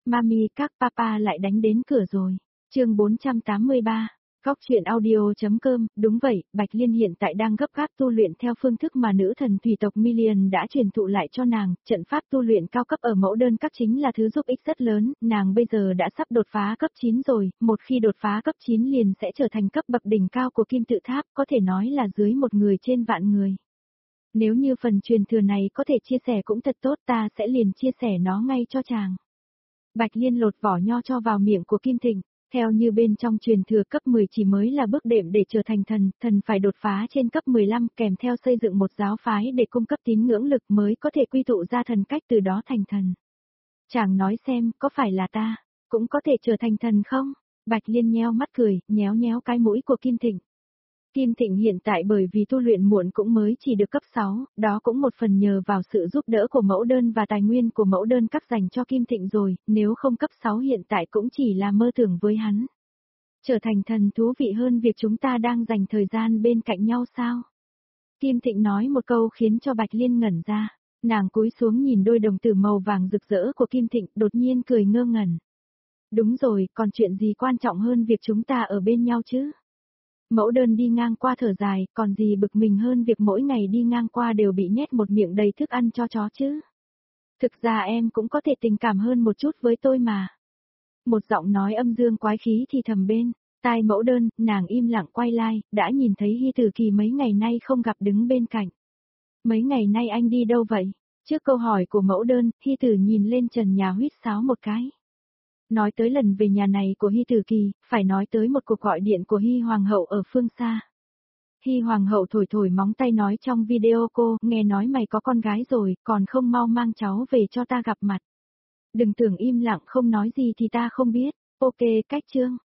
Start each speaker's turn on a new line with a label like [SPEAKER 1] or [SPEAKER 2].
[SPEAKER 1] Mami, các papa lại đánh đến cửa rồi. Chương 483. Góc truyện audio.com. Đúng vậy, Bạch Liên hiện tại đang gấp gáp tu luyện theo phương thức mà nữ thần thủy tộc Million đã truyền thụ lại cho nàng, trận pháp tu luyện cao cấp ở mẫu đơn các chính là thứ giúp ích rất lớn, nàng bây giờ đã sắp đột phá cấp 9 rồi, một khi đột phá cấp 9 liền sẽ trở thành cấp bậc đỉnh cao của kim tự tháp, có thể nói là dưới một người trên vạn người. Nếu như phần truyền thừa này có thể chia sẻ cũng thật tốt, ta sẽ liền chia sẻ nó ngay cho chàng. Bạch Liên lột vỏ nho cho vào miệng của Kim Thịnh. Theo như bên trong truyền thừa cấp 10 chỉ mới là bước đệm để trở thành thần, thần phải đột phá trên cấp 15 kèm theo xây dựng một giáo phái để cung cấp tín ngưỡng lực mới có thể quy tụ ra thần cách từ đó thành thần. Chàng nói xem, có phải là ta, cũng có thể trở thành thần không? Bạch Liên nheo mắt cười, nhéo nhéo cái mũi của Kim Thịnh. Kim Thịnh hiện tại bởi vì tu luyện muộn cũng mới chỉ được cấp 6, đó cũng một phần nhờ vào sự giúp đỡ của mẫu đơn và tài nguyên của mẫu đơn các dành cho Kim Thịnh rồi, nếu không cấp 6 hiện tại cũng chỉ là mơ tưởng với hắn. Trở thành thần thú vị hơn việc chúng ta đang dành thời gian bên cạnh nhau sao? Kim Thịnh nói một câu khiến cho Bạch Liên ngẩn ra, nàng cúi xuống nhìn đôi đồng tử màu vàng rực rỡ của Kim Thịnh đột nhiên cười ngơ ngẩn. Đúng rồi, còn chuyện gì quan trọng hơn việc chúng ta ở bên nhau chứ? Mẫu đơn đi ngang qua thở dài, còn gì bực mình hơn việc mỗi ngày đi ngang qua đều bị nhét một miệng đầy thức ăn cho chó chứ. Thực ra em cũng có thể tình cảm hơn một chút với tôi mà. Một giọng nói âm dương quái khí thì thầm bên, tai mẫu đơn, nàng im lặng quay lại, đã nhìn thấy Hy Tử Kỳ mấy ngày nay không gặp đứng bên cạnh. Mấy ngày nay anh đi đâu vậy? Trước câu hỏi của mẫu đơn, Hy Tử nhìn lên trần nhà huýt sáo một cái. Nói tới lần về nhà này của Hy Tử Kỳ, phải nói tới một cuộc gọi điện của Hy Hoàng hậu ở phương xa. Hy Hoàng hậu thổi thổi móng tay nói trong video cô, nghe nói mày có con gái rồi, còn không mau mang cháu về cho ta gặp mặt. Đừng tưởng im lặng không nói gì thì ta không biết, ok cách chương.